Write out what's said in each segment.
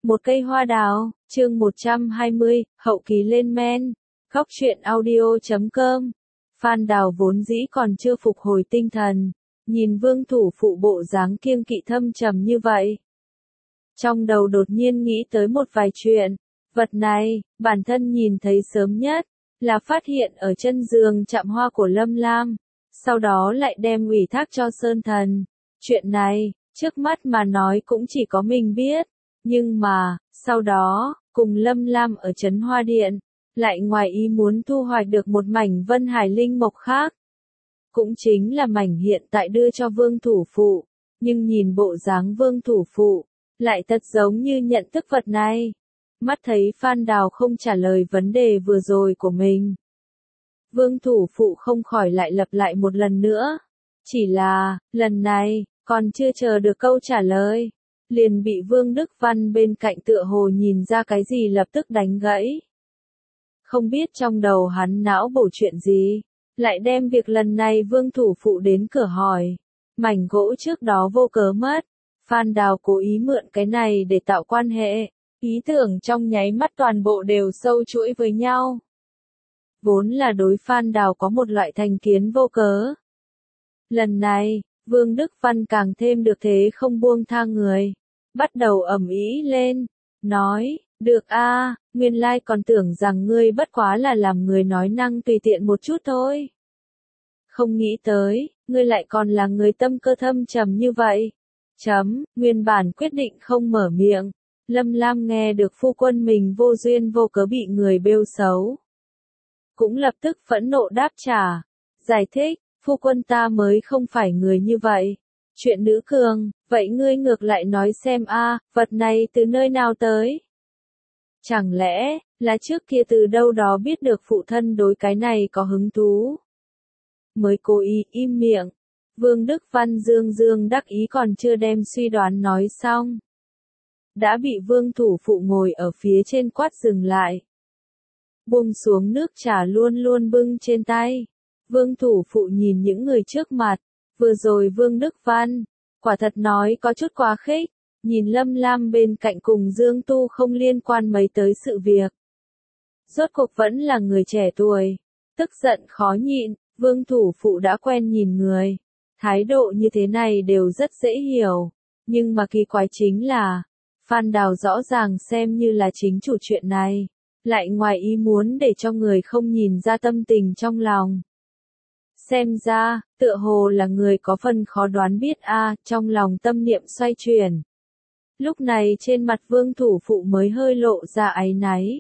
Một cây hoa đào, chương 120, hậu kỳ lên men. Góc truyện audio.com. Phan Đào vốn dĩ còn chưa phục hồi tinh thần, nhìn Vương thủ phụ bộ dáng kiêng kỵ thâm trầm như vậy. Trong đầu đột nhiên nghĩ tới một vài chuyện. Vật này, bản thân nhìn thấy sớm nhất, là phát hiện ở chân giường chạm hoa của Lâm Lam, sau đó lại đem ủy thác cho Sơn Thần. Chuyện này, trước mắt mà nói cũng chỉ có mình biết, nhưng mà, sau đó, cùng Lâm Lam ở Trấn Hoa Điện, lại ngoài ý muốn thu hoạch được một mảnh Vân Hải Linh Mộc khác. Cũng chính là mảnh hiện tại đưa cho Vương thủ phụ, nhưng nhìn bộ dáng Vương thủ phụ, lại thật giống như nhận thức vật này. Mắt thấy Phan Đào không trả lời vấn đề vừa rồi của mình. Vương thủ phụ không khỏi lại lặp lại một lần nữa. Chỉ là, lần này, còn chưa chờ được câu trả lời, liền bị Vương Đức Văn bên cạnh tựa hồ nhìn ra cái gì lập tức đánh gãy. Không biết trong đầu hắn não bổ chuyện gì, lại đem việc lần này Vương thủ phụ đến cửa hỏi. Mảnh gỗ trước đó vô cớ mất, Phan Đào cố ý mượn cái này để tạo quan hệ. Ý tưởng trong nháy mắt toàn bộ đều sâu chuỗi với nhau. Vốn là đối Phan Đào có một loại thành kiến vô cớ. Lần này, Vương Đức Văn càng thêm được thế không buông tha người. Bắt đầu ầm ĩ lên, nói, được a, nguyên lai còn tưởng rằng ngươi bất quá là làm người nói năng tùy tiện một chút thôi. Không nghĩ tới, ngươi lại còn là người tâm cơ thâm trầm như vậy. Nguyên bản quyết định không mở miệng. Lâm Lam nghe được phu quân mình vô duyên vô cớ bị người bêu xấu. Cũng lập tức phẫn nộ đáp trả. Giải thích, phu quân ta mới không phải người như vậy. Chuyện nữ cường, vậy ngươi ngược lại nói xem a, vật này từ nơi nào tới? Chẳng lẽ, là trước kia từ đâu đó biết được phụ thân đối cái này có hứng thú? Mới cố ý im miệng. Vương Đức Văn dương đắc ý còn chưa đem suy đoán nói xong. Đã bị Vương thủ phụ ngồi ở phía trên quát dừng lại. Buông xuống nước trà luôn luôn bưng trên tay. Vương thủ phụ nhìn những người trước mặt, vừa rồi Vương Đức Văn, quả thật nói có chút quá khích, nhìn Lâm Lam bên cạnh cùng Dương Tu không liên quan mấy tới sự việc. Rốt cuộc vẫn là người trẻ tuổi, tức giận khó nhịn, Vương thủ phụ đã quen nhìn người. Thái độ như thế này đều rất dễ hiểu, nhưng mà kỳ quái chính là, Phan Đào rõ ràng xem như là chính chủ chuyện này, lại ngoài ý muốn để cho người không nhìn ra tâm tình trong lòng. Xem ra, tựa hồ là người có phần khó đoán biết trong lòng tâm niệm xoay chuyển. Lúc này trên mặt Vương thủ phụ mới hơi lộ ra áy náy.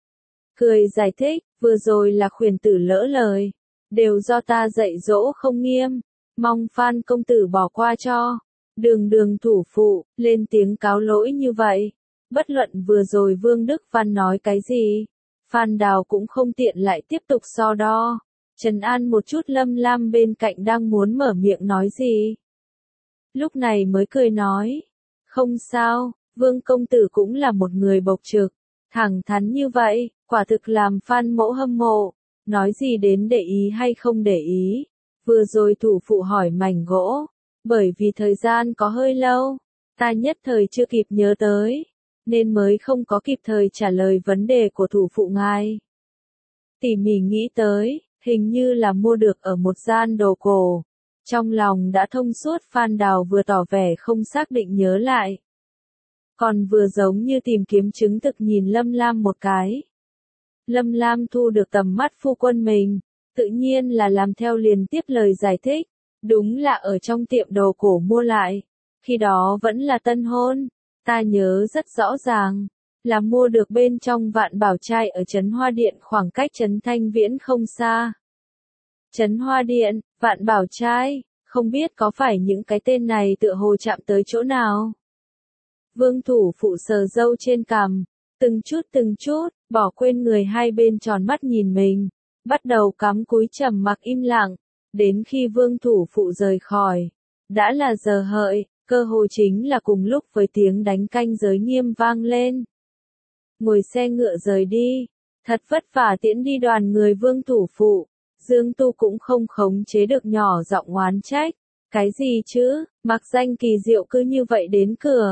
Cười giải thích, vừa rồi là khuyển tử lỡ lời, đều do ta dạy dỗ không nghiêm, mong Phan công tử bỏ qua cho. Đường thủ phụ, lên tiếng cáo lỗi như vậy. Bất luận vừa rồi Vương Đức Văn nói cái gì, Phan Đào cũng không tiện lại tiếp tục so đo. Trấn an một chút Lâm Lam bên cạnh đang muốn mở miệng nói gì. Lúc này mới cười nói. Không sao, Vương công tử cũng là một người bộc trực. Thẳng thắn như vậy, quả thực làm Phan mẫu hâm mộ. Nói gì đến để ý hay không để ý. Vừa rồi thủ phụ hỏi mảnh gỗ. Bởi vì thời gian có hơi lâu, ta nhất thời chưa kịp nhớ tới, nên mới không có kịp thời trả lời vấn đề của thủ phụ ngài. Tỉ mỉ nghĩ tới, hình như là mua được ở một gian đồ cổ. Trong lòng đã thông suốt, Phan Đào vừa tỏ vẻ không xác định nhớ lại. Còn vừa giống như tìm kiếm chứng thực nhìn Lâm Lam một cái. Lâm Lam thu được tầm mắt phu quân mình, tự nhiên là làm theo liền tiếp lời giải thích. Đúng là ở trong tiệm đồ cổ mua lại, khi đó vẫn là tân hôn, ta nhớ rất rõ ràng, là mua được bên trong Vạn Bảo Trai ở Trấn Hoa Điện khoảng cách Trấn Thanh Viễn không xa. Trấn Hoa Điện, Vạn Bảo Trai, không biết có phải những cái tên này tựa hồ chạm tới chỗ nào? Vương thủ phụ sờ râu trên cằm, từng chút, bỏ quên người hai bên tròn mắt nhìn mình, bắt đầu cắm cúi trầm mặc im lặng. Đến khi Vương thủ phụ rời khỏi, đã là giờ hợi, cơ hội chính là cùng lúc với tiếng đánh canh giới nghiêm vang lên. Ngồi xe ngựa rời đi, thật vất vả tiễn đi đoàn người Vương thủ phụ, Dương Tu cũng không khống chế được nhỏ giọng oán trách. Cái gì chứ, mặc danh kỳ diệu cứ như vậy đến cửa,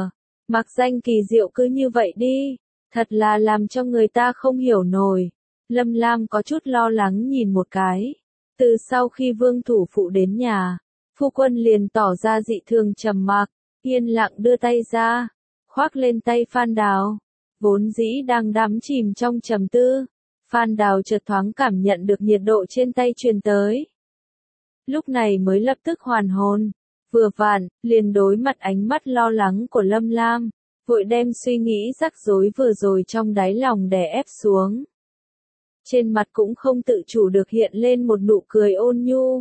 Mặc danh kỳ diệu cứ như vậy đi, thật là làm cho người ta không hiểu nổi. Lâm Lam có chút lo lắng nhìn một cái. Từ sau khi Vương thủ phụ đến nhà, phu quân liền tỏ ra dị thường trầm mặc, yên lặng đưa tay ra, khoác lên tay Phan Đào. Vốn dĩ đang đắm chìm trong trầm tư, Phan Đào chợt thoáng cảm nhận được nhiệt độ trên tay truyền tới. Lúc này mới lập tức hoàn hồn, vừa vặn, liền đối mặt ánh mắt lo lắng của Lâm Lam, vội đem suy nghĩ rắc rối vừa rồi trong đáy lòng đè ép xuống. Trên mặt cũng không tự chủ được hiện lên một nụ cười ôn nhu.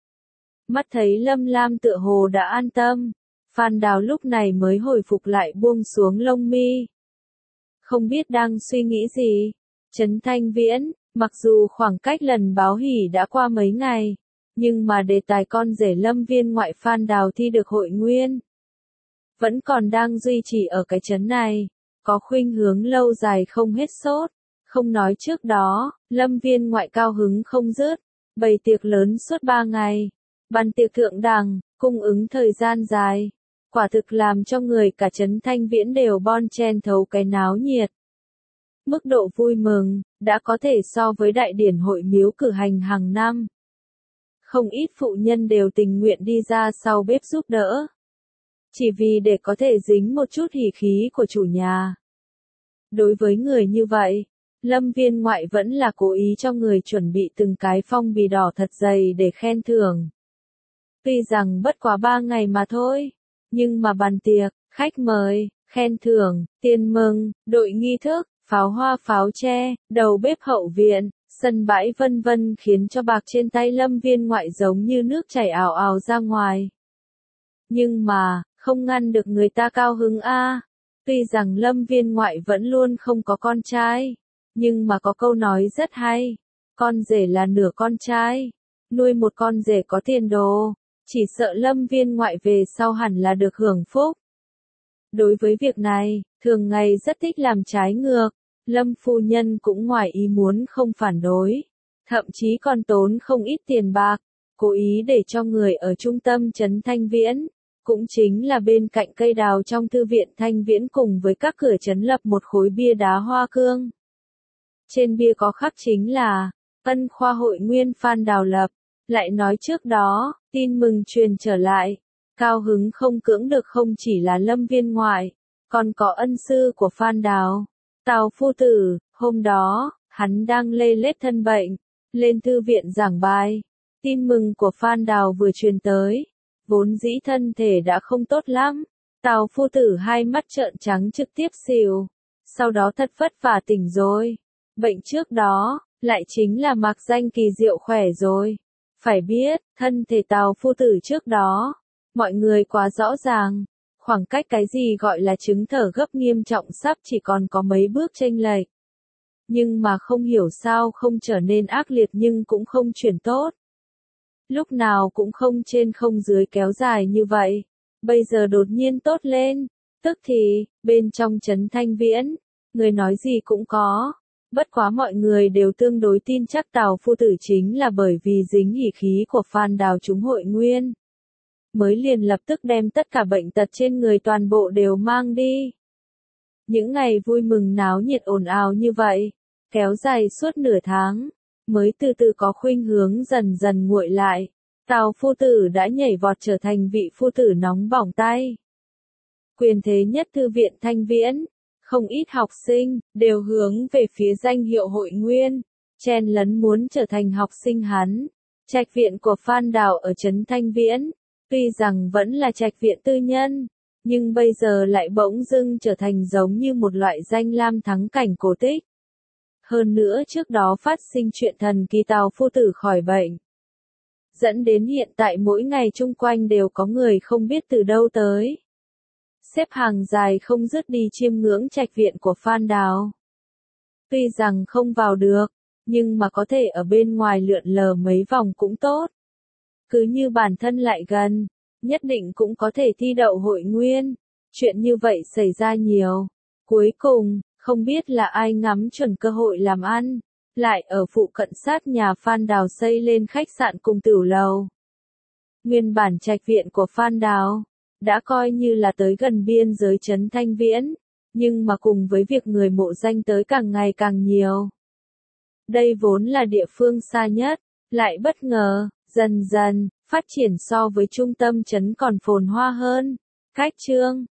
Mắt thấy Lâm Lam tựa hồ đã an tâm, Phan Đào lúc này mới hồi phục lại buông xuống lông mi. Không biết đang suy nghĩ gì, Trấn Thanh Viễn, mặc dù khoảng cách lần báo hỉ đã qua mấy ngày, nhưng mà đề tài con rể Lâm viên ngoại Phan Đào thi được hội nguyên, vẫn còn đang duy trì ở cái trấn này, có khuynh hướng lâu dài không hết sốt. Không nói trước đó, Lâm viên ngoại cao hứng không dứt, bày tiệc lớn suốt 3 ngày, bàn tiệc thượng đẳng, cung ứng thời gian dài, quả thực làm cho người cả Trấn Thanh Viễn đều bon chen thấu cái náo nhiệt. Mức độ vui mừng, đã có thể so với đại điển hội miếu cử hành hàng năm. Không ít phụ nhân đều tình nguyện đi ra sau bếp giúp đỡ, chỉ vì để có thể dính một chút hỉ khí của chủ nhà. Đối với người như vậy, Lâm viên ngoại vẫn là cố ý cho người chuẩn bị từng cái phong bì đỏ thật dày để khen thưởng. Tuy rằng bất quá 3 ngày mà thôi, nhưng mà bàn tiệc, khách mời, khen thưởng, tiền mừng, đội nghi thức, pháo hoa pháo tre, đầu bếp hậu viện, sân bãi vân vân khiến cho bạc trên tay Lâm viên ngoại giống như nước chảy ào ào ra ngoài. Nhưng mà, không ngăn được người ta cao hứng a. Tuy rằng Lâm viên ngoại vẫn luôn không có con trai, nhưng mà có câu nói rất hay, con rể là nửa con trai, nuôi một con rể có tiền đồ, chỉ sợ Lâm viên ngoại về sau hẳn là được hưởng phúc. Đối với việc này, thường ngày rất thích làm trái ngược, Lâm phu nhân cũng ngoài ý muốn không phản đối, thậm chí còn tốn không ít tiền bạc, cố ý để cho người ở trung tâm Trấn Thanh Viễn, cũng chính là bên cạnh cây đào trong thư viện Thanh Viễn cùng với các cửa trấn lập một khối bia đá hoa cương. Trên bia có khắc chính là, Ân khoa hội nguyên Phan Đào lập, lại nói trước đó, tin mừng truyền trở lại, cao hứng không cưỡng được không chỉ là Lâm viên ngoại, còn có ân sư của Phan Đào, Tào phu tử. Hôm đó, hắn đang lê lết thân bệnh, lên thư viện giảng bài, tin mừng của Phan Đào vừa truyền tới, vốn dĩ thân thể đã không tốt lắm, Tào phu tử hai mắt trợn trắng trực tiếp xỉu, sau đó thật vất vả tỉnh rồi. Bệnh trước đó, lại chính là mặc danh kỳ diệu khỏe rồi. Phải biết, thân thể Tào phu tử trước đó, mọi người quá rõ ràng, khoảng cách cái gì gọi là chứng thở gấp nghiêm trọng sắp chỉ còn có mấy bước chênh lệch. Nhưng mà không hiểu sao không trở nên ác liệt nhưng cũng không chuyển tốt. Lúc nào cũng không trên không dưới kéo dài như vậy, bây giờ đột nhiên tốt lên, tức thì, bên trong Trấn Thanh Viễn, người nói gì cũng có. Bất quá mọi người đều tương đối tin chắc Tào phu tử chính là bởi vì dính hỉ khí của Phan Đào trúng hội nguyên, mới liền lập tức đem tất cả bệnh tật trên người toàn bộ đều mang đi. Những ngày vui mừng náo nhiệt ồn ào như vậy, kéo dài suốt nửa tháng, mới từ từ có khuynh hướng dần dần nguội lại. Tào phu tử đã nhảy vọt trở thành vị phu tử nóng bỏng tay. Quyền thế nhất thư viện Thanh Viễn, không ít học sinh, đều hướng về phía danh hiệu hội nguyên, chen lấn muốn trở thành học sinh hắn. Trạch viện của Phan Đào ở Trấn Thanh Viễn, tuy rằng vẫn là trạch viện tư nhân, nhưng bây giờ lại bỗng dưng trở thành giống như một loại danh lam thắng cảnh cổ tích. Hơn nữa trước đó phát sinh chuyện thần kỳ Tào phu tử khỏi bệnh, dẫn đến hiện tại mỗi ngày chung quanh đều có người không biết từ đâu tới, xếp hàng dài không dứt đi chiêm ngưỡng trạch viện của Phan Đào. Tuy rằng không vào được, nhưng mà có thể ở bên ngoài lượn lờ mấy vòng cũng tốt. Cứ như bản thân lại gần, nhất định cũng có thể thi đậu hội nguyên. Chuyện như vậy xảy ra nhiều. Cuối cùng, không biết là ai ngắm chuẩn cơ hội làm ăn, lại ở phụ cận sát nhà Phan Đào xây lên khách sạn cùng tửu lầu. Nguyên bản trạch viện của Phan Đào, đã coi như là tới gần biên giới trấn Thanh Viễn, nhưng mà cùng với việc người mộ danh tới càng ngày càng nhiều. Đây vốn là địa phương xa nhất, lại bất ngờ, dần dần, phát triển so với trung tâm trấn còn phồn hoa hơn. Cách trương